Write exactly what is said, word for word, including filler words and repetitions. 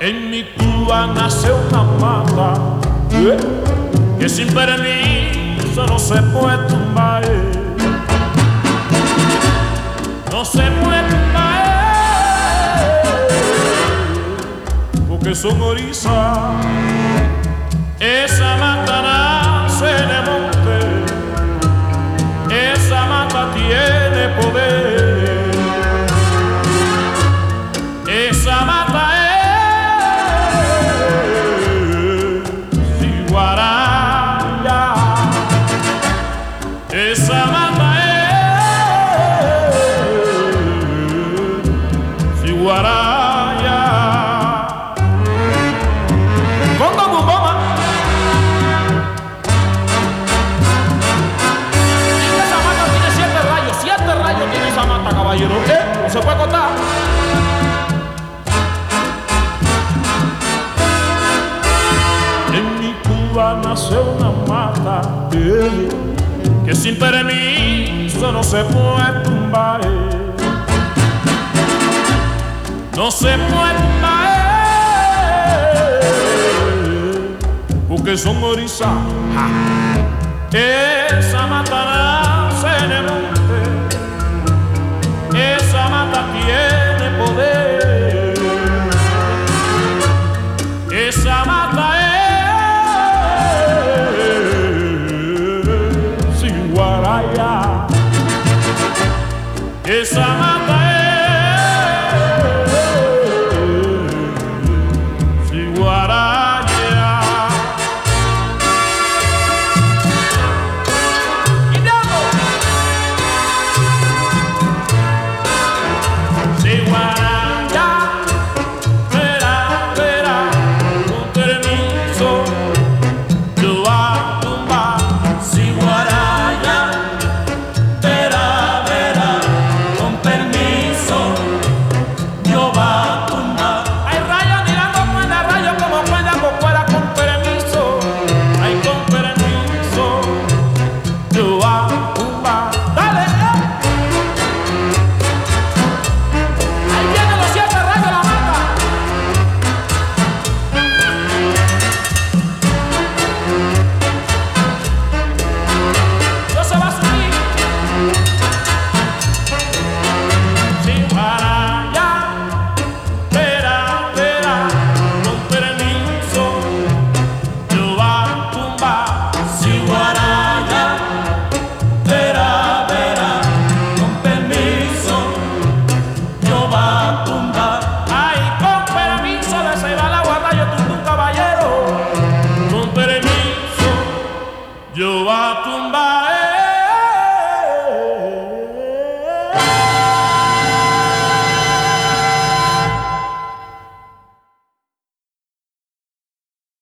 En mi Cuba nace una mata eh, que sin permiso no se puede tumbar, eh. No se puede tumbar, eh, porque son orizas. Esa mata nace en el monte, esa mata tiene poder, esa mata esa mata es ciguaraya. Congo Bumboma. Esa mata tiene siete rayos, siete rayos tiene esa mata, caballero. ¿Eh? No se puede contar. En mi Cuba nace una mata eh, que sin permiso no se puede tumbar, no se puede tumbar, porque son orizas. Esa mata